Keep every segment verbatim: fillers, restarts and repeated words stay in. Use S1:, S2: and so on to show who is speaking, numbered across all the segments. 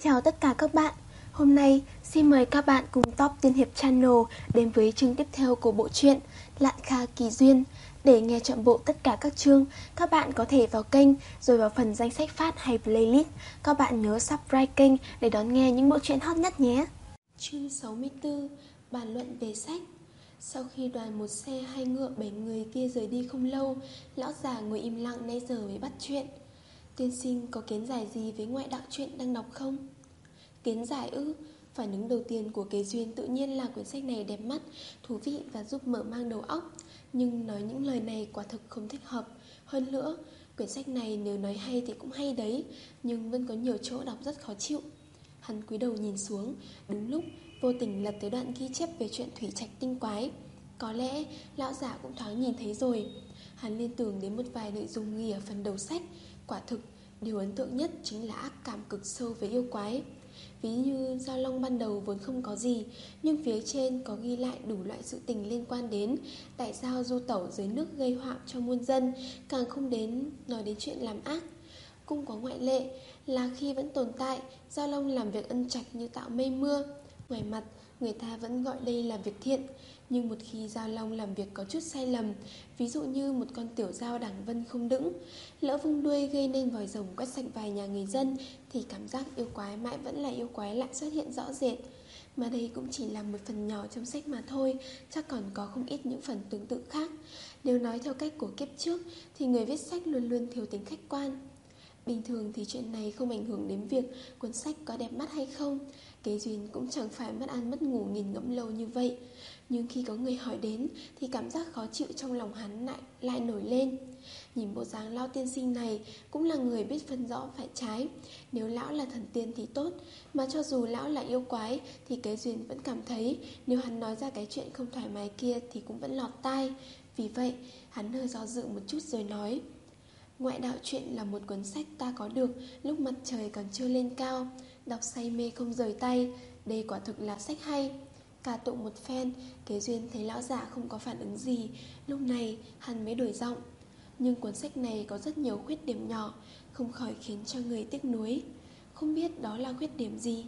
S1: Chào tất cả các bạn. Hôm nay xin mời các bạn cùng Top Tiên Hiệp Channel đến với chương tiếp theo của bộ truyện Lạn Kha Kỳ Duyên. Để nghe trọn bộ tất cả các chương, các bạn có thể vào kênh rồi vào phần danh sách phát hay playlist. Các bạn nhớ subscribe kênh để đón nghe những bộ truyện hot nhất nhé. Chương sáu mươi tư. Bàn luận về sách. Sau khi đoàn một xe hai ngựa bảy người kia rời đi không lâu, lão già ngồi im lặng nãy giờ mới bắt chuyện. Tiên sinh có kiến giải gì với ngoại đạo truyện đang đọc không? Kiến giải ư? Phản ứng đầu tiên của Kế Duyên tự nhiên là quyển sách này đẹp mắt, thú vị và giúp mở mang đầu óc. Nhưng nói những lời này quả thực không thích hợp. Hơn nữa, quyển sách này nếu nói hay thì cũng hay đấy, nhưng vẫn có nhiều chỗ đọc rất khó chịu. Hắn cúi đầu nhìn xuống, đúng lúc vô tình lật tới đoạn ghi chép về chuyện thủy trạch tinh quái. Có lẽ lão giả cũng thoáng nhìn thấy rồi. Hắn liên tưởng đến một vài nội dung ghi ở phần đầu sách. Quả thực, điều ấn tượng nhất chính là ác cảm cực sâu với yêu quái. Ví như Giao Long ban đầu vốn không có gì, nhưng phía trên có ghi lại đủ loại sự tình liên quan đến đại giao du tẩu dưới nước gây họa cho muôn dân, càng không đến nói đến chuyện làm ác. Cũng có ngoại lệ là khi vẫn tồn tại, Giao Long làm việc ân trạch như tạo mây mưa. Ngoài mặt, người ta vẫn gọi đây là việc thiện. Nhưng một khi Giao Long làm việc có chút sai lầm, ví dụ như một con tiểu dao đẳng vân không đững, lỡ vung đuôi gây nên vòi rồng quét sạch vài nhà người dân, thì cảm giác yêu quái mãi vẫn là yêu quái lại xuất hiện rõ rệt. Mà đây cũng chỉ là một phần nhỏ trong sách mà thôi, chắc còn có không ít những phần tương tự khác. Nếu nói theo cách của kiếp trước, thì người viết sách luôn luôn thiếu tính khách quan. Bình thường thì chuyện này không ảnh hưởng đến việc cuốn sách có đẹp mắt hay không. Kế Duyên cũng chẳng phải mất ăn mất ngủ nghiền ngẫm lâu như vậy. Nhưng khi có người hỏi đến thì cảm giác khó chịu trong lòng hắn lại, lại nổi lên. Nhìn bộ dáng lão tiên sinh này cũng là người biết phân rõ phải trái. Nếu lão là thần tiên thì tốt, mà cho dù lão là yêu quái thì Kế Duyên vẫn cảm thấy nếu hắn nói ra cái chuyện không thoải mái kia thì cũng vẫn lọt tai. Vì vậy hắn hơi do dự một chút rồi nói: Ngoại đạo truyện là một cuốn sách ta có được lúc mặt trời còn chưa lên cao, đọc say mê không rời tay. Đây quả thực là sách hay. Cả tụng một phen, Kế Duyên thấy lão giả không có phản ứng gì. Lúc này hắn mới đổi giọng: Nhưng cuốn sách này có rất nhiều khuyết điểm nhỏ, không khỏi khiến cho người tiếc nuối. Không biết đó là khuyết điểm gì?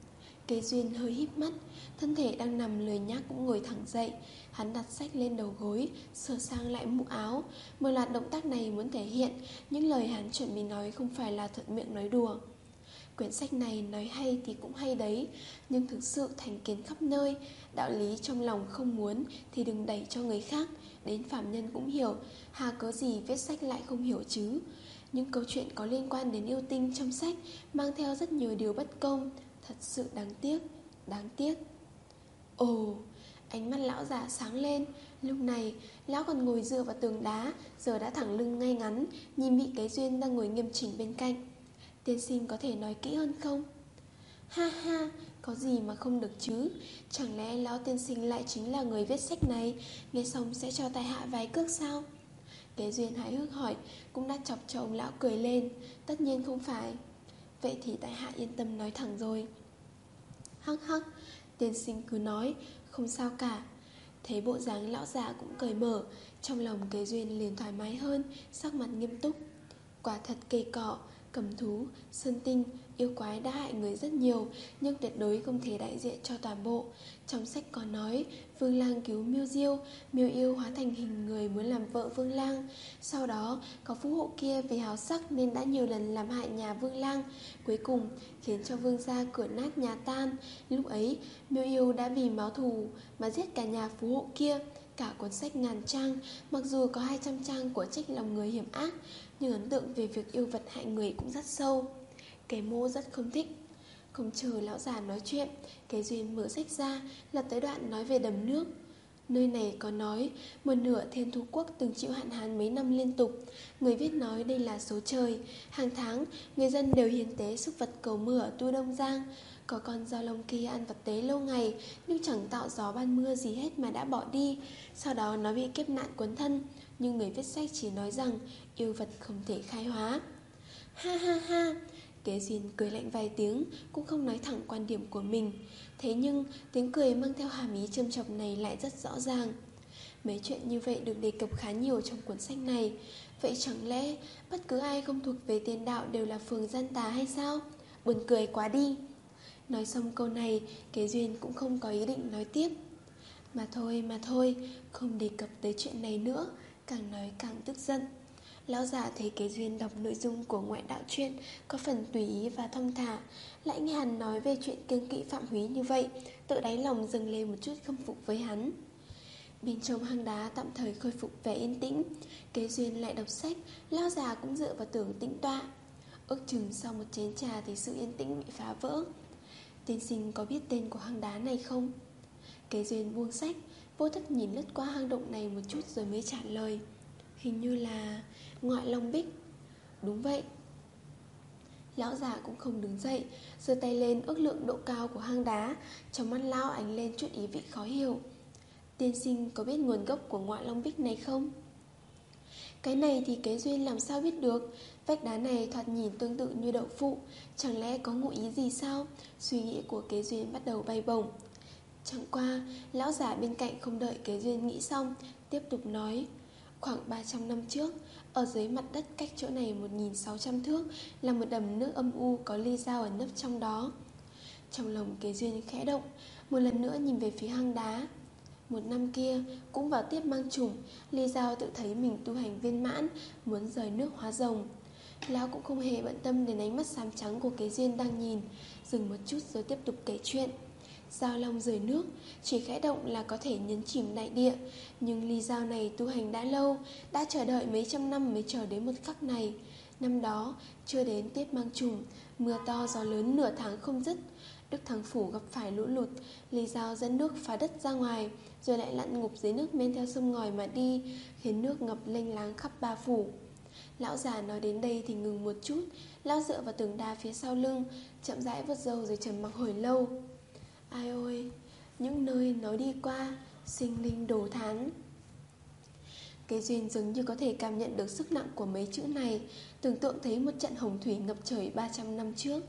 S1: Kế Duyên hơi híp mắt, thân thể đang nằm lười nhác cũng ngồi thẳng dậy. Hắn đặt sách lên đầu gối, sửa sang lại mũ áo. Một loạt động tác này muốn thể hiện những lời hắn chuẩn bị nói không phải là thuận miệng nói đùa. Quyển sách này nói hay thì cũng hay đấy, nhưng thực sự thành kiến khắp nơi. Đạo lý trong lòng không muốn thì đừng đẩy cho người khác. Đến phàm nhân cũng hiểu, hà cớ gì viết sách lại không hiểu chứ. Những câu chuyện có liên quan đến yêu tinh trong sách mang theo rất nhiều điều bất công. Thật sự đáng tiếc, đáng tiếc. Ồ, ánh mắt lão già sáng lên. Lúc này lão còn ngồi dựa vào tường đá, giờ đã thẳng lưng ngay ngắn, nhìn Mỹ Kế Duyên đang ngồi nghiêm chỉnh bên cạnh. Tiên sinh có thể nói kỹ hơn không? Ha ha, có gì mà không được chứ. Chẳng lẽ lão tiên sinh lại chính là người viết sách này, nghe xong sẽ cho tai hạ vài cước sao? Kế Duyên hài hước hỏi, cũng đã chọc cho ông lão cười lên. Tất nhiên không phải. Vậy thì tại hạ yên tâm nói thẳng rồi. Hắc hắc, tiên sinh cứ nói, không sao cả. Thấy bộ dáng lão già cũng cởi mở, trong lòng Kế Duyên liền thoải mái hơn, sắc mặt nghiêm túc. Quả thật cây cọ, cầm thú, sơn tinh, yêu quái đã hại người rất nhiều, nhưng tuyệt đối không thể đại diện cho toàn bộ. Trong sách có nói Vương Lang cứu Miêu Diêu, Miêu Yêu hóa thành hình người muốn làm vợ Vương Lang. Sau đó có phú hộ kia vì háo sắc nên đã nhiều lần làm hại nhà Vương Lang, cuối cùng khiến cho Vương gia cửa nát nhà tan. Lúc ấy Miêu Yêu đã vì báo thù mà giết cả nhà phú hộ kia. Cả cuốn sách ngàn trang, mặc dù có hai trăm trang của trách lòng người hiểm ác, nhưng ấn tượng về việc yêu vật hại người cũng rất sâu. Kế Mô rất không thích. Không chờ lão già nói chuyện, Kế Duyên mở sách ra, lật tới đoạn nói về đầm nước. Nơi này có nói một nửa Thiên Thú Quốc từng chịu hạn hán mấy năm liên tục. Người viết nói đây là số trời. Hàng tháng người dân đều hiến tế súc vật cầu mưa ở Tu Đông Giang. Có con Giao Long kia ăn vật tế lâu ngày, nhưng chẳng tạo gió ban mưa gì hết mà đã bỏ đi. Sau đó nó bị kiếp nạn cuốn thân, nhưng người viết sách chỉ nói rằng yêu vật không thể khai hóa. Ha ha ha. Kế Duyên cười lạnh vài tiếng, cũng không nói thẳng quan điểm của mình. Thế nhưng tiếng cười mang theo hàm ý châm chọc này lại rất rõ ràng. Mấy chuyện như vậy được đề cập khá nhiều trong cuốn sách này. Vậy chẳng lẽ bất cứ ai không thuộc về tiền đạo đều là phường gian tà hay sao? buồn cười quá đi. Nói xong câu này, Kế Duyên cũng không có ý định nói tiếp. Mà thôi, mà thôi, không đề cập tới chuyện này nữa, càng nói càng tức giận. Lão già thấy Kế Duyên đọc nội dung của ngoại đạo truyện có phần tùy ý và thong thả, lại nghe hắn nói về chuyện kiêng kỵ Phạm Húy như vậy, tự đáy lòng dâng lên một chút khâm phục với hắn. Bên trong hang đá tạm thời khôi phục vẻ yên tĩnh, Kế Duyên lại đọc sách, lão già cũng dựa vào tường tĩnh tọa. Ước chừng sau một chén trà thì sự yên tĩnh bị phá vỡ. Tiên sinh có biết tên của hang đá này không? Kế Duyên buông sách, vô thức nhìn lướt qua hang động này một chút rồi mới trả lời. Hình như là Ngoại Long Bích. Đúng vậy. Lão già cũng không đứng dậy, giơ tay lên ước lượng độ cao của hang đá. Trong mắt lão ánh lên chút ý vị khó hiểu. Tiên sinh có biết nguồn gốc của Ngoại Long Bích này không? Cái này thì Kế Duyên làm sao biết được. Vách đá này thoạt nhìn tương tự như đậu phụ, chẳng lẽ có ngụ ý gì sao? Suy nghĩ của Kế Duyên bắt đầu bay bổng. Chẳng qua, lão già bên cạnh không đợi Kế Duyên nghĩ xong, tiếp tục nói. Khoảng ba trăm năm trước, ở dưới mặt đất cách chỗ này một nghìn sáu trăm thước là một đầm nước âm u có ly dao ẩn nấp trong đó. Trong lòng Kế Duyên khẽ động, một lần nữa nhìn về phía hang đá. Một năm kia, cũng vào tiết mang chủng, Ly Giao tự thấy mình tu hành viên mãn, muốn rời nước hóa rồng. Lão cũng không hề bận tâm đến ánh mắt xám trắng của Kế Duyên đang nhìn, dừng một chút rồi tiếp tục kể chuyện. Giao long rời nước, chỉ khẽ động là có thể nhấn chìm đại địa. Nhưng Ly Giao này tu hành đã lâu, đã chờ đợi mấy trăm năm mới chờ đến một khắc này. Năm đó, chưa đến tiết mang chủng, mưa to gió lớn nửa tháng không dứt. Đức Thắng Phủ gặp phải lũ lụt, Ly Giao dẫn nước phá đất ra ngoài, rồi lại lặn ngục dưới nước men theo sông ngòi mà đi, khiến nước ngập lênh láng khắp ba phủ. Lão già nói đến đây thì ngừng một chút. Lão dựa vào tường đá phía sau lưng, chậm rãi vuốt râu rồi trầm mặc hồi lâu. Ai ôi, những nơi nó đi qua, sinh linh đồ thán. Kế Duyên dường như có thể cảm nhận được sức nặng của mấy chữ này, tưởng tượng thấy một trận hồng thủy ngập trời ba trăm năm trước.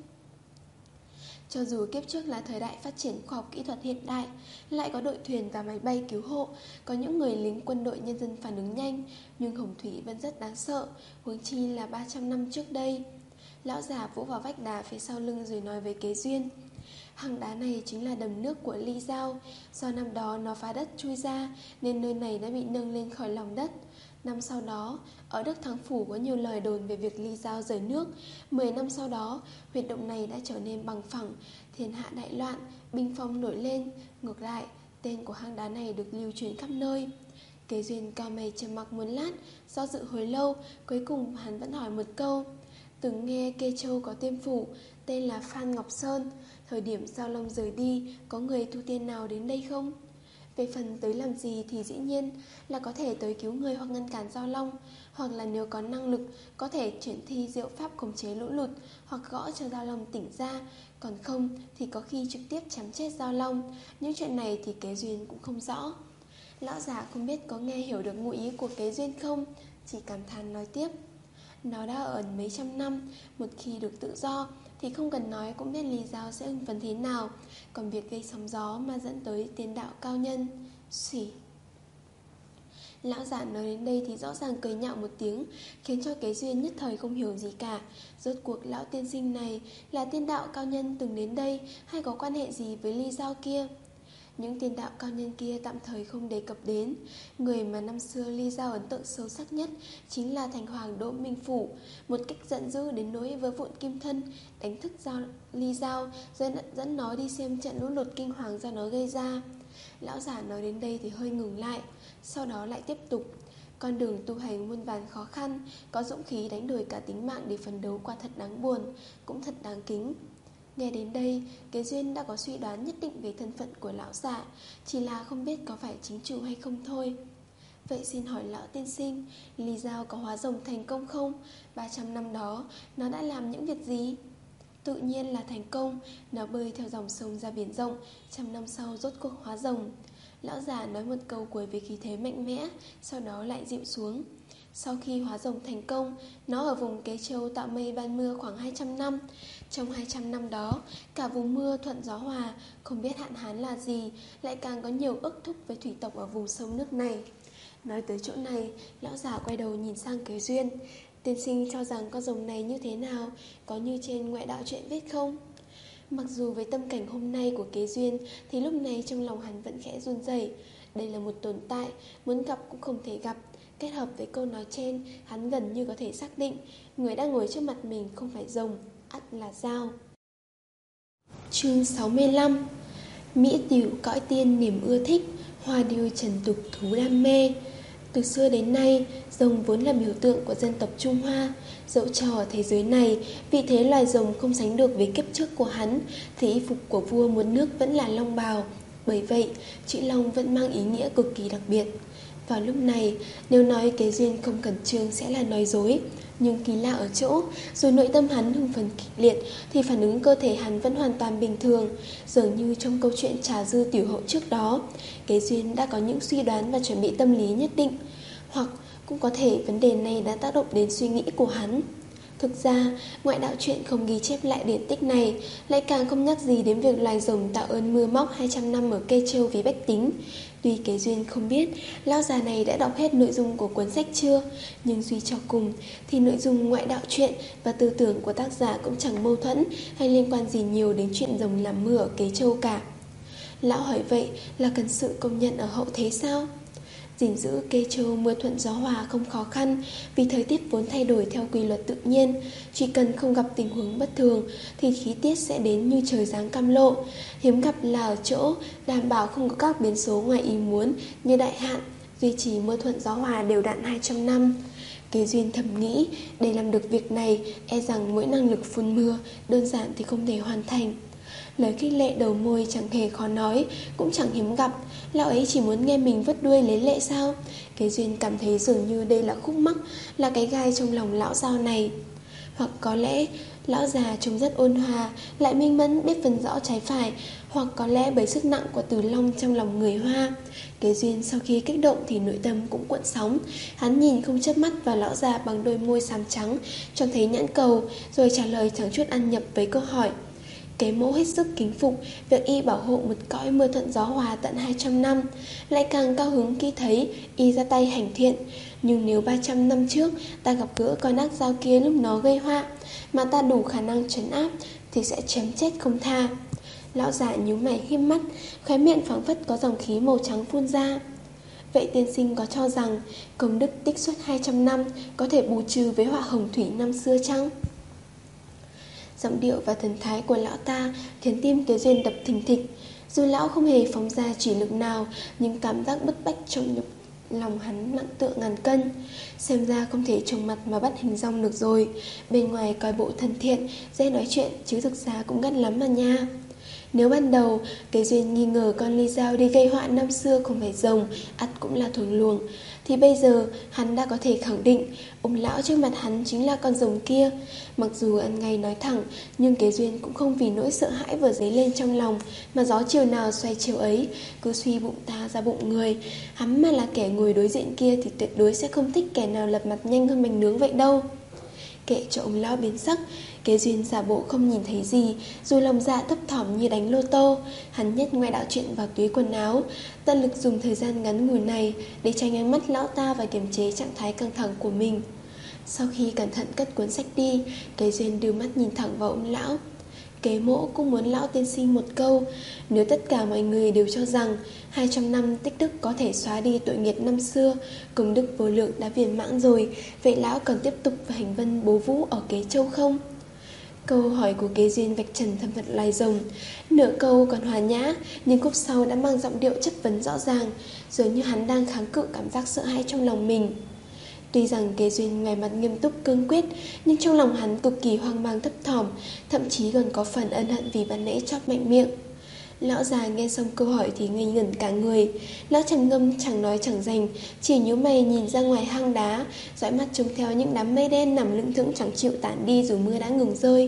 S1: Cho dù kiếp trước là thời đại phát triển khoa học kỹ thuật hiện đại, lại có đội thuyền và máy bay cứu hộ, có những người lính quân đội nhân dân phản ứng nhanh, nhưng hồng thủy vẫn rất đáng sợ, huống chi là ba trăm năm trước đây. Lão già vỗ vào vách đá phía sau lưng rồi nói với Kế Duyên. Hang đá này chính là đầm nước của Ly Giao. Do năm đó nó phá đất chui ra, nên nơi này đã bị nâng lên khỏi lòng đất. Năm sau đó, ở Đức Thắng Phủ có nhiều lời đồn về việc Ly Giao rời nước. Mười năm sau đó, huyệt động này đã trở nên bằng phẳng, thiên hạ đại loạn, binh phong nổi lên. Ngược lại, tên của hang đá này được lưu truyền khắp nơi. Kế Duyên cao mày trầm mặc một lát, do dự hồi lâu, cuối cùng hắn vẫn hỏi một câu. Từng nghe Kê Châu có tiên phủ, tên là Phan Ngọc Sơn. Thời điểm Giao Long rời đi, có người tu tiên nào đến đây không? Về phần tới làm gì thì dĩ nhiên là có thể tới cứu người hoặc ngăn cản Giao Long, hoặc là nếu có năng lực có thể chuyển thi diệu pháp khống chế lũ lụt, hoặc gõ cho Giao Long tỉnh ra. Còn không thì có khi trực tiếp chém chết Giao Long. Những chuyện này thì Kế Duyên cũng không rõ. Lão già không biết có nghe hiểu được ngụ ý của Kế Duyên không, chỉ cảm thán nói tiếp. Nó đã ở ẩn mấy trăm năm, một khi được tự do thì không cần nói cũng biết Ly Giao sẽ ưng phấn thế nào. Còn việc gây sóng gió mà dẫn tới tiên đạo cao nhân, xỉ. Lão già nói đến đây thì rõ ràng cười nhạo một tiếng, khiến cho Kế Duyên nhất thời không hiểu gì cả. Rốt cuộc lão tiên sinh này là tiên đạo cao nhân từng đến đây, hay có quan hệ gì với Ly Giao kia? Những tiên đạo cao nhân kia tạm thời không đề cập đến. Người mà năm xưa Ly Giao ấn tượng sâu sắc nhất chính là thành hoàng Đỗ Minh Phủ, một cách giận dữ đến nỗi vỡ vụn kim thân, đánh thức giao, Ly Giao, rồi dẫn nó đi xem trận lũ lụt kinh hoàng do nó gây ra. Lão giả nói đến đây thì hơi ngừng lại, sau đó lại tiếp tục. Con đường tu hành muôn vàn khó khăn, có dũng khí đánh đổi cả tính mạng để phấn đấu quả thật đáng buồn, cũng thật đáng kính. Nghe đến đây, Kế Duyên đã có suy đoán nhất định về thân phận của lão giả, chỉ là không biết có phải chính chủ hay không thôi. Vậy xin hỏi lão tiên sinh, Ly Giao có hóa rồng thành công không? ba trăm năm đó, nó đã làm những việc gì? Tự nhiên là thành công, nó bơi theo dòng sông ra biển rộng, trăm năm sau rốt cuộc hóa rồng. Lão già nói một câu cuối với khí thế mạnh mẽ, sau đó lại dịu xuống. Sau khi hóa rồng thành công, nó ở vùng Kế Châu tạo mây ban mưa khoảng hai trăm năm. Trong hai trăm năm đó, cả vùng mưa thuận gió hòa, không biết hạn hán là gì, lại càng có nhiều ước thúc với thủy tộc ở vùng sông nước này. Nói tới chỗ này, lão già quay đầu nhìn sang Kế Duyên. Tiên sinh cho rằng con rồng này như thế nào, có như trên ngoại đạo truyện viết không? Mặc dù với tâm cảnh hôm nay của Kế Duyên thì lúc này trong lòng hắn vẫn khẽ run rẩy. Đây là một tồn tại, muốn gặp cũng không thể gặp. Kết hợp với câu nói trên, hắn gần như có thể xác định người đang ngồi trước mặt mình không phải rồng, ắt là dao. Chương sáu mươi lăm. Mỹ tiểu cõi tiên niềm ưa thích, hoa điêu trần tục thú đam mê. Từ xưa đến nay, rồng vốn là biểu tượng của dân tộc Trung Hoa. Dẫu cho ở thế giới này, vị thế loài rồng không sánh được với kiếp trước của hắn, thì y phục của vua muốn nước vẫn là long bào. Bởi vậy, chữ long vẫn mang ý nghĩa cực kỳ đặc biệt. Vào lúc này, nếu nói Kế Duyên không cẩn trương sẽ là nói dối. Nhưng kỳ lạ ở chỗ, dù nội tâm hắn hưng phấn kịch liệt thì phản ứng cơ thể hắn vẫn hoàn toàn bình thường. Dường như trong câu chuyện Trà Dư Tiểu Hậu trước đó, Kế Duyên đã có những suy đoán và chuẩn bị tâm lý nhất định. Hoặc cũng có thể vấn đề này đã tác động đến suy nghĩ của hắn. Thực ra, ngoại đạo truyện không ghi chép lại điển tích này, lại càng không nhắc gì đến việc loài rồng tạo ơn mưa móc hai trăm năm ở Kê Châu vì bách tính. Tuy Kế Duyên không biết lão già này đã đọc hết nội dung của cuốn sách chưa, nhưng suy cho cùng thì nội dung ngoại đạo truyện và tư tưởng của tác giả cũng chẳng mâu thuẫn hay liên quan gì nhiều đến chuyện rồng làm mưa ở Kế Châu cả. Lão hỏi vậy là cần sự công nhận ở hậu thế sao? Gìn giữ Kê Châu mưa thuận gió hòa không khó khăn, vì thời tiết vốn thay đổi theo quy luật tự nhiên. Chỉ cần không gặp tình huống bất thường thì khí tiết sẽ đến như trời giáng cam lộ. Hiếm gặp là ở chỗ đảm bảo không có các biến số ngoài ý muốn như đại hạn, duy trì mưa thuận gió hòa đều đặn hai trăm năm. Kế Duyên thầm nghĩ, để làm được việc này, e rằng mỗi năng lực phun mưa đơn giản thì không thể hoàn thành. Lời khích lệ đầu môi chẳng hề khó nói, cũng chẳng hiếm gặp. Lão ấy chỉ muốn nghe mình vứt đuôi lấy lệ sao? Kế Duyên cảm thấy dường như đây là khúc mắc, là cái gai trong lòng lão dao này. Hoặc có lẽ lão già trông rất ôn hòa, lại minh mẫn biết phân rõ trái phải. Hoặc có lẽ bởi sức nặng của Từ Long trong lòng người Hoa. Kế Duyên sau khi kích động thì nội tâm cũng cuộn sóng. Hắn nhìn không chớp mắt vào lão già bằng đôi môi xám trắng, trông thấy nhãn cầu, rồi trả lời chẳng chút ăn nhập với câu hỏi. Kế Mẫu hết sức kính phục việc y bảo hộ một cõi mưa thuận gió hòa tận hai trăm năm, lại càng cao hứng khi thấy y ra tay hành thiện. Nhưng nếu ba trăm năm trước ta gặp gỡ con ác dao kia lúc nó gây họa, mà ta đủ khả năng trấn áp thì sẽ chém chết không tha. Lão già nhíu mày híp mắt, khóe miệng phảng phất có dòng khí màu trắng phun ra. Vậy tiên sinh có cho rằng công đức tích suốt hai trăm năm có thể bù trừ với họa hồng thủy năm xưa chăng? Giọng điệu và thần thái của lão ta khiến tim Kế Duyên đập thình thịch. Dù lão không hề phóng ra chỉ lực nào, nhưng cảm giác bức bách trong nhục lòng hắn nặng tựa ngàn cân. Xem ra không thể trông mặt mà bắt hình dong được rồi. Bên ngoài coi bộ thân thiện, dễ nói chuyện, chứ thực ra cũng gắt lắm mà nha. Nếu ban đầu Kế Duyên nghi ngờ con Ly Giao đi gây họa năm xưa không phải rồng, ắt cũng là thuần luồng, thì bây giờ hắn đã có thể khẳng định ông lão trước mặt hắn chính là con rồng kia. Mặc dù ăn ngay nói thẳng, nhưng Kế Duyên cũng không vì nỗi sợ hãi vừa dấy lên trong lòng mà gió chiều nào xoay chiều ấy, cứ suy bụng ta ra bụng người. Hắn mà là kẻ ngồi đối diện kia thì tuyệt đối sẽ không thích kẻ nào lật mặt nhanh hơn bánh nướng vậy đâu. Kệ cho ông lão biến sắc, Kế Duyên giả bộ không nhìn thấy gì, dù lòng dạ thấp thỏm như đánh lô tô. Hắn nhét ngoại đạo truyện vào túi quần áo, tận lực dùng thời gian ngắn ngủi này để tránh ánh mắt lão ta và kiềm chế trạng thái căng thẳng của mình. Sau khi cẩn thận cất cuốn sách đi, Kế Duyên đưa mắt nhìn thẳng vào ông lão. Kế Mỗ cũng muốn lão tiên sinh một câu. Nếu tất cả mọi người đều cho rằng hai trăm năm tích đức có thể xóa đi tội nghiệp năm xưa, công đức vô lượng đã viên mãn rồi, vậy lão còn tiếp tục hành vân bố vũ ở Kế Châu không? Câu hỏi của Kế Duyên vạch trần thân phận loài rồng. Nửa câu còn hòa nhã, nhưng khúc sau đã mang giọng điệu chất vấn rõ ràng, dường như hắn đang kháng cự cảm giác sợ hãi trong lòng mình. Tuy rằng Kế Duyên ngoài mặt nghiêm túc cương quyết, nhưng trong lòng hắn cực kỳ hoang mang thấp thỏm, thậm chí còn có phần ân hận vì ban nãy chót mạnh miệng. Lão già nghe xong câu hỏi thì ngây ngẩn cả người. Lão trầm ngâm chẳng nói chẳng dành, chỉ nhíu mày nhìn ra ngoài hang đá, dõi mắt trông theo những đám mây đen nằm lững thững chẳng chịu tản đi dù mưa đã ngừng rơi.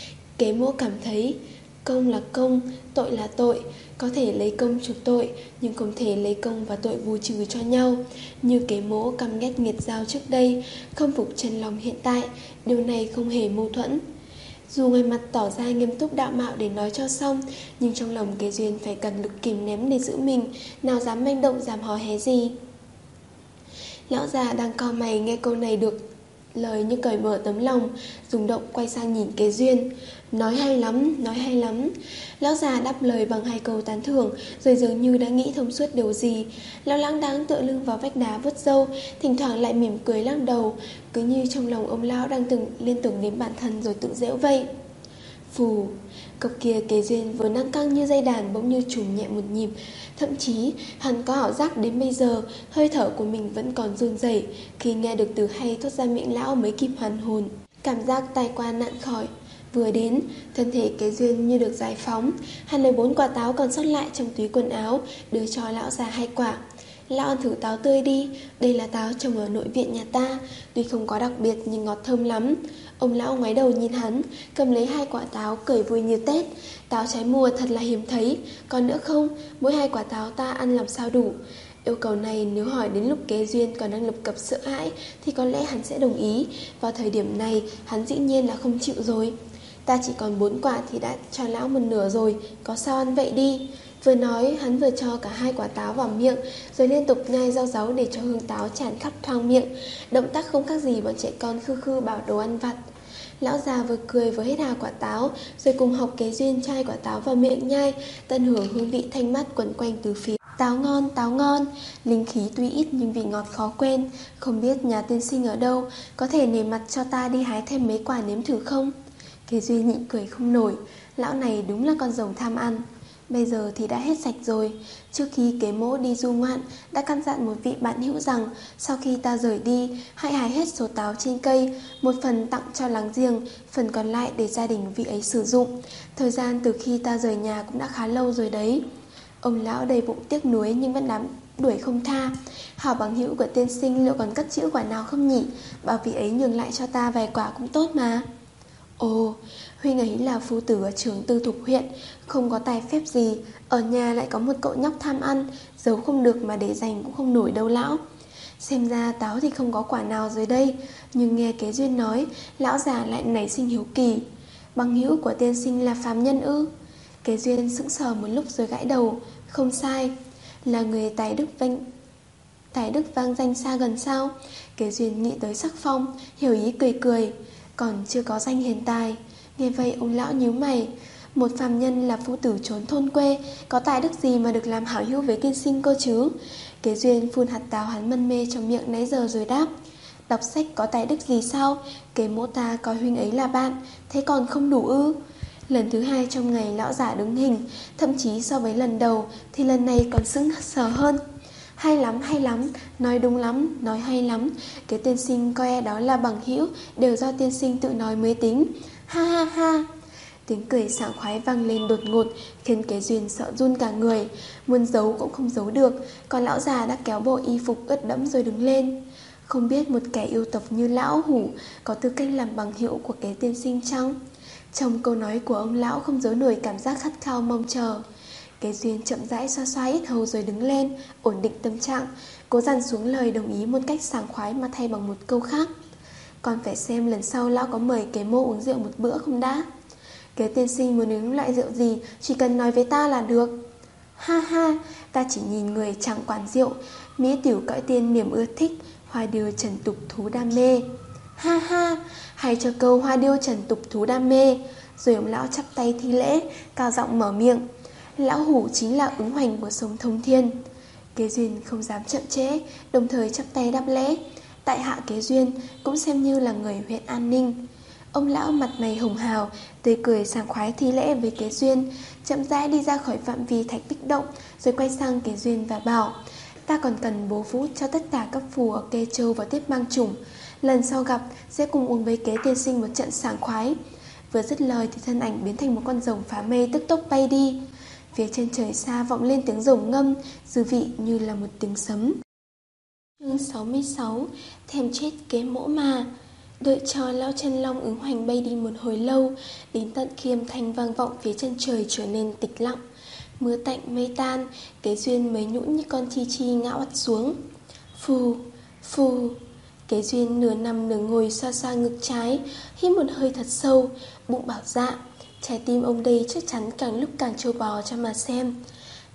S1: Kế Mỗ cảm thấy công là công, tội là tội. Có thể lấy công chuộc tội, nhưng không thể lấy công và tội bù trừ cho nhau. Như Kế Mỗ căm ghét nghiệt dao trước đây, không phục chân lòng hiện tại, điều này không hề mâu thuẫn. Dù ngoài mặt tỏ ra nghiêm túc đạo mạo để nói cho xong, nhưng trong lòng Kế Duyên phải cần lực kìm ném để giữ mình, nào dám manh động dám hò hé gì. Lão già đang cau mày nghe câu này được lời như cởi mở tấm lòng, rung động quay sang nhìn Kế Duyên. Nói hay lắm, nói hay lắm. Lão già đáp lời bằng hai câu tán thưởng, rồi dường như đã nghĩ thông suốt điều gì. Lão lãng đáng tựa lưng vào vách đá vuốt râu, thỉnh thoảng lại mỉm cười lắc đầu, cứ như trong lòng ông lão đang từng liên tưởng đến bản thân rồi tự giễu vậy. Phù, cọc kia Kế Duyên vốn đang căng như dây đàn bỗng như trùng nhẹ một nhịp. Thậm chí hắn có ảo giác đến bây giờ hơi thở của mình vẫn còn run rẩy. Khi nghe được từ hay thốt ra miệng lão mới kịp hoàn hồn. Cảm giác tai qua nạn khỏi vừa đến, thân thể Kế Duyên như được giải phóng. Hắn lấy bốn quả táo còn sót lại trong túi quần áo, đưa cho lão già hai quả. Lão ăn thử táo tươi đi, đây là táo trồng ở nội viện nhà ta, tuy không có đặc biệt nhưng ngọt thơm lắm. Ông lão ngoái đầu nhìn hắn, cầm lấy hai quả táo cười vui như Tết. Táo trái mùa thật là hiếm thấy, còn nữa không, mỗi hai quả táo ta ăn làm sao đủ. Yêu cầu này nếu hỏi đến lúc Kế Duyên còn đang lập cập sợ hãi thì có lẽ hắn sẽ đồng ý. Vào thời điểm này hắn dĩ nhiên là không chịu rồi. Ta chỉ còn bốn quả thì đã cho lão một nửa rồi, có sao ăn vậy đi. Vừa nói hắn vừa cho cả hai quả táo vào miệng, rồi liên tục nhai rau ráu để cho hương táo tràn khắp thoang miệng. Động tác không khác gì bọn trẻ con khư khư bảo đồ ăn vặt. Lão già vừa cười vừa hết hà quả táo, rồi cùng học Kế Duyên chai quả táo vào miệng nhai, tận hưởng hương vị thanh mát quẩn quanh từ phía. Táo ngon, táo ngon, linh khí tuy ít nhưng vị ngọt khó quên. Không biết nhà tiên sinh ở đâu, có thể nể mặt cho ta đi hái thêm mấy quả nếm thử không? Kế Duyên nhịn cười không nổi, lão này đúng là con rồng tham ăn. Bây giờ thì đã hết sạch rồi. Trước khi Kế Mỗ đi du ngoạn đã căn dặn một vị bạn hữu rằng sau khi ta rời đi hãy hái hết số táo trên cây, một phần tặng cho láng giềng, phần còn lại để gia đình vị ấy sử dụng. Thời gian từ khi ta rời nhà cũng đã khá lâu rồi đấy. Ông lão đầy bụng tiếc nuối nhưng vẫn đám đuổi không tha. Hảo bằng hữu của tiên sinh liệu còn cất chữ quả nào không nhỉ? Bảo vị ấy nhường lại cho ta vài quả cũng tốt mà. Ồ, huynh ấy là phu tử ở trường Tư Thục huyện, không có tài phép gì, ở nhà lại có một cậu nhóc tham ăn, giấu không được mà để dành cũng không nổi đâu lão. Xem ra táo thì không có quả nào dưới đây, nhưng nghe Kế Duyên nói, lão già lại nảy sinh hiếu kỳ. Bằng hữu của tiên sinh là phàm nhân ư? Kế Duyên sững sờ một lúc rồi gãi đầu. Không sai, là người tài đức vanh Tài đức vang danh xa gần sao? Kế Duyên nghĩ tới Sắc Phong, hiểu ý cười cười. Còn chưa có danh hiền tài. Nghe vậy ông lão nhíu mày. Một phàm nhân là phu tử trốn thôn quê, có tài đức gì mà được làm hảo hữu với tiên sinh cơ chứ? Kế Duyên phun hạt táo hắn mân mê trong miệng nãy giờ rồi đáp. Đọc sách có tài đức gì sao? Kế Mỗ ta coi huynh ấy là bạn, thế còn không đủ ư? Lần thứ hai trong ngày lão giả đứng hình, thậm chí so với lần đầu thì lần này còn sững sờ hơn. Hay lắm, hay lắm, nói đúng lắm, nói hay lắm. Cái tiên sinh coi đó là bằng hữu, đều do tiên sinh tự nói mới tính. Ha ha ha. Tiếng cười sảng khoái vang lên đột ngột, khiến Kế Duyên sợ run cả người. Muốn giấu cũng không giấu được, còn lão già đã kéo bộ y phục ướt đẫm rồi đứng lên. Không biết một kẻ yêu tộc như lão hủ có tư cách làm bằng hữu của cái tiên sinh chăng? Trong câu nói của ông lão không giấu nổi cảm giác khát khao mong chờ. Kế Duyên chậm rãi xoa xoa ít hầu rồi đứng lên, ổn định tâm trạng, cố dằn xuống lời đồng ý một cách sảng khoái mà thay bằng một câu khác. Còn phải xem lần sau lão có mời Kế Mô uống rượu một bữa không đã. Kế tiên sinh muốn uống loại rượu gì, chỉ cần nói với ta là được. Ha ha, ta chỉ nhìn người chẳng quản rượu, mỹ tiểu cõi tiên niềm ưa thích, hoa điêu trần tục thú đam mê. Ha ha, hay cho câu hoa điêu trần tục thú đam mê. Rồi ông lão chắp tay thi lễ, cao giọng mở miệng. Lão hủ chính là ứng hoành của sống thông thiên. Kế Duyên không dám chậm trễ, đồng thời chắp tay đáp lễ. Tại hạ Kế Duyên cũng xem như là người huyện An Ninh. Ông lão mặt mày hồng hào, tươi cười sảng khoái thi lễ với Kế Duyên, chậm rãi đi ra khỏi phạm vi thạch bích động, rồi quay sang Kế Duyên và bảo: Ta còn cần bố vũ cho tất cả các phù ở Kê Châu và tiếp mang chủng. Lần sau gặp sẽ cùng uống với Kế tiên sinh một trận sảng khoái. Vừa dứt lời thì thân ảnh biến thành một con rồng phá mây tức tốc bay đi. Phía trên trời xa vọng lên tiếng rồng ngâm, dư vị như là một tiếng sấm. Chương sáu mươi sáu. Thèm chết Kế Mỗ mà. Đợi cho lão chân long ứng hoành bay đi một hồi lâu, đến tận khi âm thanh vang vọng phía chân trời trở nên tịch lặng. Mưa tạnh mây tan, Kế Duyên mới nhũn như con chi chi ngã ắt xuống. Phù, phù. Kế Duyên nửa nằm nửa ngồi xoa xoa ngực trái, hít một hơi thật sâu, bụng bảo dạ. Trái tim ông đây chắc chắn càng lúc càng trâu bò cho mà xem.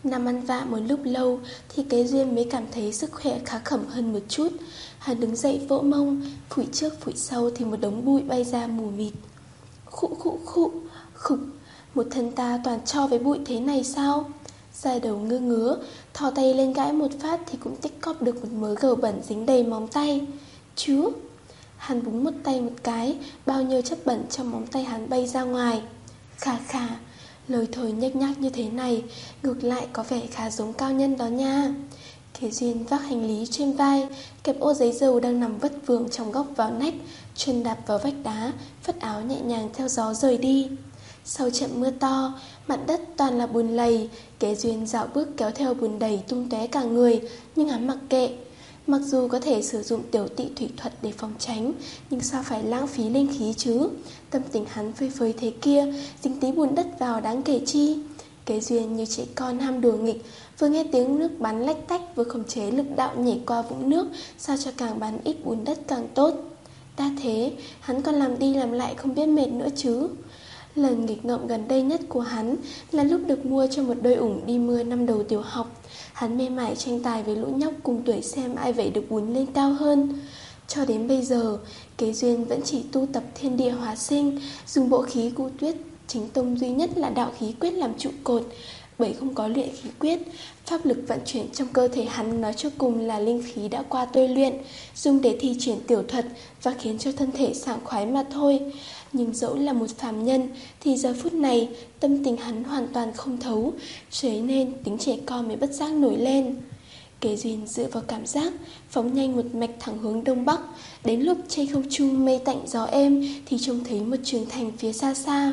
S1: Nằm ăn vạ một lúc lâu thì Kế Duyên mới cảm thấy sức khỏe khá khẩm hơn một chút. Hắn đứng dậy vỗ mông, phủi trước phủi sau thì một đống bụi bay ra mù mịt. Khụ khụ khụ khục. Một thân ta toàn tro với bụi thế này sao? Da đầu ngơ ngứa, thò tay lên gãi một phát thì cũng tích cóp được một mớ gờ bẩn dính đầy móng tay. Chú! Hắn búng một tay một cái, bao nhiêu chất bẩn trong móng tay hắn bay ra ngoài. Khà khà, lời thôi nhếch nhác như thế này ngược lại có vẻ khá giống cao nhân đó nha. Kế Duyên vác hành lý trên vai, kẹp ô giấy dầu đang nằm vất vưởng trong góc vào nách, chân đạp vào vách đá, phất áo nhẹ nhàng theo gió rời đi. Sau trận mưa to, mặt đất toàn là bùn lầy. Kế Duyên dạo bước kéo theo bùn đầy tung tóe cả người, nhưng hắn mặc kệ. Mặc dù có thể sử dụng tiểu tị thủy thuật để phòng tránh, nhưng sao phải lãng phí linh khí chứ? Tâm tình hắn phơi phới thế kia, dính tí bùn đất vào đáng kể chi? Kế Duyên như trẻ con ham đùa nghịch, vừa nghe tiếng nước bắn lách tách, vừa khống chế lực đạo nhảy qua vũng nước, sao cho càng bắn ít bùn đất càng tốt. Đã thế, hắn còn làm đi làm lại không biết mệt nữa chứ. Lần nghịch ngợm gần đây nhất của hắn là lúc được mua cho một đôi ủng đi mưa năm đầu tiểu học. Hắn mê mải tranh tài với lũ nhóc cùng tuổi xem ai vẩy được bùn lên cao hơn. Cho đến bây giờ, Kế Duyên vẫn chỉ tu tập thiên địa hóa sinh, dùng bộ khí cụ tuyết chính tông duy nhất là đạo khí quyết làm trụ cột. Bởi không có luyện khí quyết, pháp lực vận chuyển trong cơ thể hắn nói cho cùng là linh khí đã qua tôi luyện, dùng để thi triển tiểu thuật và khiến cho thân thể sảng khoái mà thôi. Nhưng dẫu là một phàm nhân thì giờ phút này tâm tình hắn hoàn toàn không thấu, thế nên tính trẻ con mới bất giác nổi lên. Kế Duyên dựa vào cảm giác, phóng nhanh một mạch thẳng hướng đông bắc. Đến lúc trên không trung mây tạnh gió êm thì trông thấy một trường thành phía xa xa.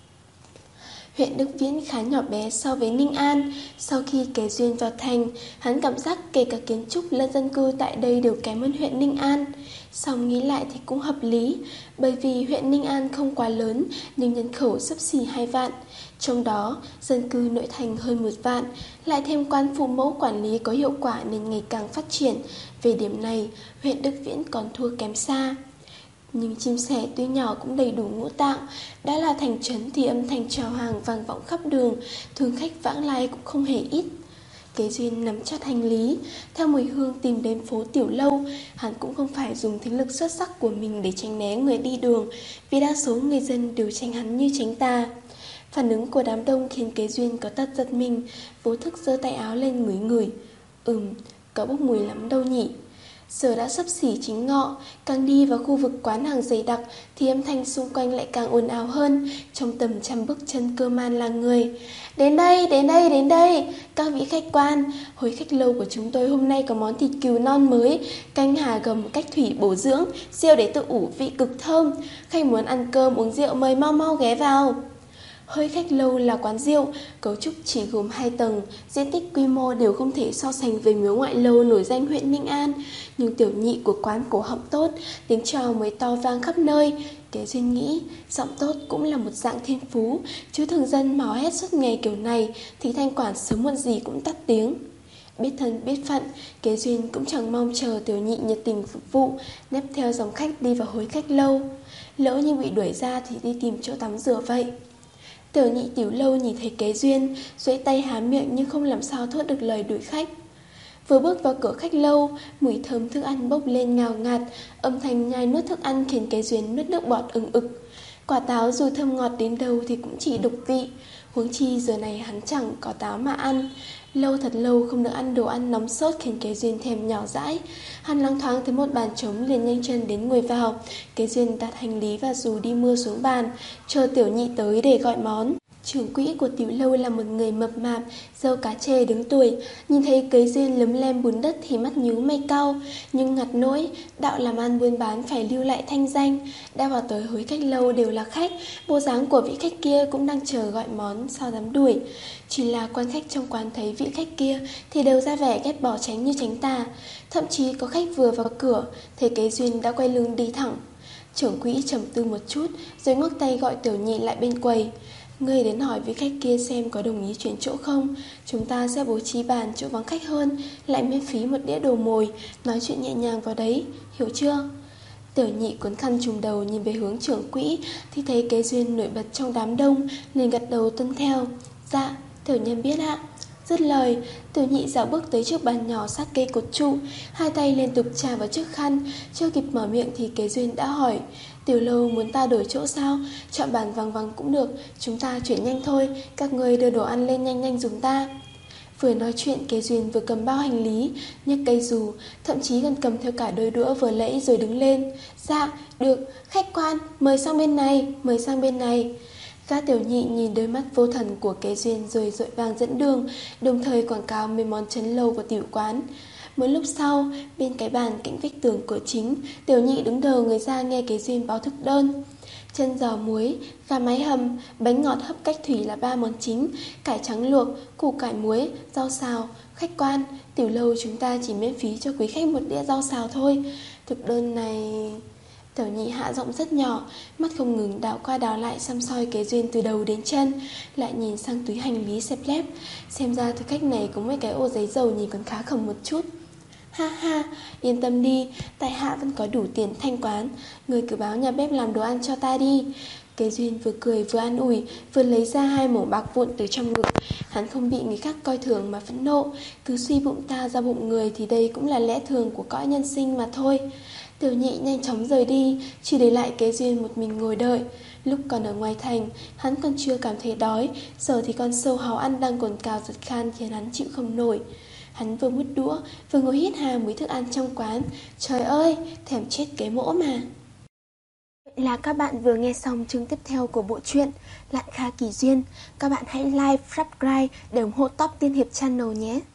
S1: Huyện Đức Viễn khá nhỏ bé so với Ninh An. Sau khi Kế Duyên vào thành, hắn cảm giác kể cả kiến trúc lẫn dân cư tại đây đều kém hơn huyện Ninh An. Xong nghĩ lại thì cũng hợp lý, bởi vì huyện Ninh An không quá lớn nhưng nhân khẩu xấp xỉ hai vạn. Trong đó, dân cư nội thành hơn một vạn, lại thêm quan phụ mẫu quản lý có hiệu quả nên ngày càng phát triển. Về điểm này, huyện Đức Viễn còn thua kém xa. Nhưng chim sẻ tuy nhỏ cũng đầy đủ ngũ tạng. Đã là thành trấn thì âm thanh chào hàng vang vọng khắp đường, thương khách vãng lai cũng không hề ít. Kế Duyên nắm chặt hành lý, theo mùi hương tìm đến phố Tiểu Lâu. Hắn cũng không phải dùng thế lực xuất sắc của mình để tránh né người đi đường, vì đa số người dân đều tránh hắn như tránh tà. Phản ứng của đám đông khiến Kế Duyên có tật giật mình, vô thức giơ tay áo lên ngửi ngửi. Ừm, có bốc mùi lắm đâu nhỉ. Giờ đã sắp xỉ chính ngọ, càng đi vào khu vực quán hàng dày đặc thì âm thanh xung quanh lại càng ồn ào hơn, trong tầm trăm bước chân cơ man là người. Đến đây, đến đây, đến đây, các vị khách quan, hồi khách lâu của chúng tôi hôm nay có món thịt cừu non mới, canh hà gầm cách thủy bổ dưỡng, rượu để tự ủ vị cực thơm. Khách muốn ăn cơm uống rượu mời mau mau ghé vào. Hơi khách lâu là quán rượu, cấu trúc chỉ gồm hai tầng, diện tích quy mô đều không thể so sánh với miếu ngoại lâu nổi danh huyện Ninh An. Nhưng tiểu nhị của quán cổ họng tốt, tiếng chào mới to vang khắp nơi. Kế Duyên nghĩ, giọng tốt cũng là một dạng thiên phú, chứ thường dân máo hét suốt ngày kiểu này thì thanh quản sớm muộn gì cũng tắt tiếng. Biết thân biết phận, Kế Duyên cũng chẳng mong chờ tiểu nhị nhiệt tình phục vụ, nép theo dòng khách đi vào hối khách lâu. Lỡ như bị đuổi ra thì đi tìm chỗ tắm rửa vậy. Tiểu nhị Tiểu Lâu nhìn thấy Kế Duyên, duỗi tay há miệng nhưng không làm sao thốt được lời đuổi khách. Vừa bước vào cửa khách lâu, mùi thơm thức ăn bốc lên ngào ngạt, âm thanh nhai nuốt thức ăn khiến Kế Duyên nuốt nước bọt ừng ực. Quả táo dù thơm ngọt đến đâu thì cũng chỉ đục vị, huống chi giờ này hắn chẳng có táo mà ăn. Lâu thật lâu không được ăn đồ ăn nóng sốt khiến Kế Duyên thèm nhỏ dãi. Hắn loáng thoáng thấy một bàn trống liền nhanh chân đến ngồi vào. Kế Duyên đặt hành lý và dù đi mưa xuống bàn, chờ tiểu nhị tới để gọi món. Trưởng quỹ của Tiểu Lâu là một người mập mạp, râu cá chê đứng tuổi. Nhìn thấy Kế Duyên lấm lem bùn đất thì mắt nhíu mày cau. Nhưng ngặt nỗi, đạo làm ăn buôn bán phải lưu lại thanh danh. Đã vào tới hối khách lâu đều là khách, bộ dáng của vị khách kia cũng đang chờ gọi món, sao dám đuổi. Chỉ là quan khách trong quán thấy vị khách kia thì đều ra vẻ ghét bỏ tránh như tránh tà. Thậm chí có khách vừa vào cửa, thấy Kế Duyên đã quay lưng đi thẳng. Trưởng quỹ trầm tư một chút rồi ngoắc tay gọi tiểu nhị lại bên quầy. Ngươi đến hỏi với khách kia xem có đồng ý chuyển chỗ không. Chúng ta sẽ bố trí bàn chỗ vắng khách hơn, lại miễn phí một đĩa đồ mồi. Nói chuyện nhẹ nhàng vào đấy, hiểu chưa? Tiểu nhị cuốn khăn trùm đầu nhìn về hướng trưởng quỹ thì thấy Kế Duyên nổi bật trong đám đông, liền gật đầu tuân theo. Dạ, tiểu nhân biết ạ. Dứt lời, Tiểu Nhị dạo bước tới trước bàn nhỏ sát cây cột trụ, hai tay liên tục chà vào chiếc khăn. Chưa kịp mở miệng thì Kế Duyên đã hỏi: Tiểu Lâu muốn ta đổi chỗ sao? Chọn bàn vắng vắng cũng được, chúng ta chuyển nhanh thôi, các người đưa đồ ăn lên nhanh nhanh dùng ta. Vừa nói chuyện, Kế Duyên vừa cầm bao hành lý, nhấc cây dù, thậm chí còn cầm theo cả đôi đũa vừa lẫy rồi đứng lên. Dạ, được, khách quan, mời sang bên này, mời sang bên này. Gã Tiểu Nhị nhìn đôi mắt vô thần của Kế Duyên rồi vội vàng dẫn đường, đồng thời quảng cáo mấy món trấn lâu của tiểu quán. Một lúc sau, bên cái bàn cạnh vách tường cửa chính, Tiểu Nhị đứng đờ người ra nghe Kế Duyên báo thực đơn. Chân giò muối, gà mái hầm, bánh ngọt hấp cách thủy là ba món chính, cải trắng luộc, củ cải muối, rau xào. Khách quan, Tiểu Lâu chúng ta chỉ miễn phí cho quý khách một đĩa rau xào thôi. Thực đơn này... Tiểu Nhị hạ giọng rất nhỏ, mắt không ngừng đảo qua đảo lại xăm soi Kế Duyên từ đầu đến chân, lại nhìn sang túi hành lý xẹp lép. Xem ra thực khách này có mấy cái ô giấy dầu nhìn còn khá khẩm một chút. Ha ha, yên tâm đi, tại hạ vẫn có đủ tiền thanh quán, người cứ báo nhà bếp làm đồ ăn cho ta đi. Kế Duyên vừa cười vừa an ủi, vừa lấy ra hai mẩu bạc vụn từ trong ngực. Hắn không bị người khác coi thường mà phẫn nộ, cứ suy bụng ta ra bụng người thì đây cũng là lẽ thường của cõi nhân sinh mà thôi. Tiểu Nhị nhanh chóng rời đi, chỉ để lại Kế Duyên một mình ngồi đợi. Lúc còn ở ngoài thành, hắn còn chưa cảm thấy đói, giờ thì con sâu háu ăn đang cồn cào giật khan khiến hắn chịu không nổi. Hắn vừa mút đũa, vừa ngồi hít hà mùi thức ăn trong quán. Trời ơi, thèm chết cái mỗ mà. Vậy là các bạn vừa nghe xong chương tiếp theo của bộ truyện Lạn Kha Kỳ Duyên. Các bạn hãy like, subscribe để ủng hộ Top Tiên Hiệp Channel nhé.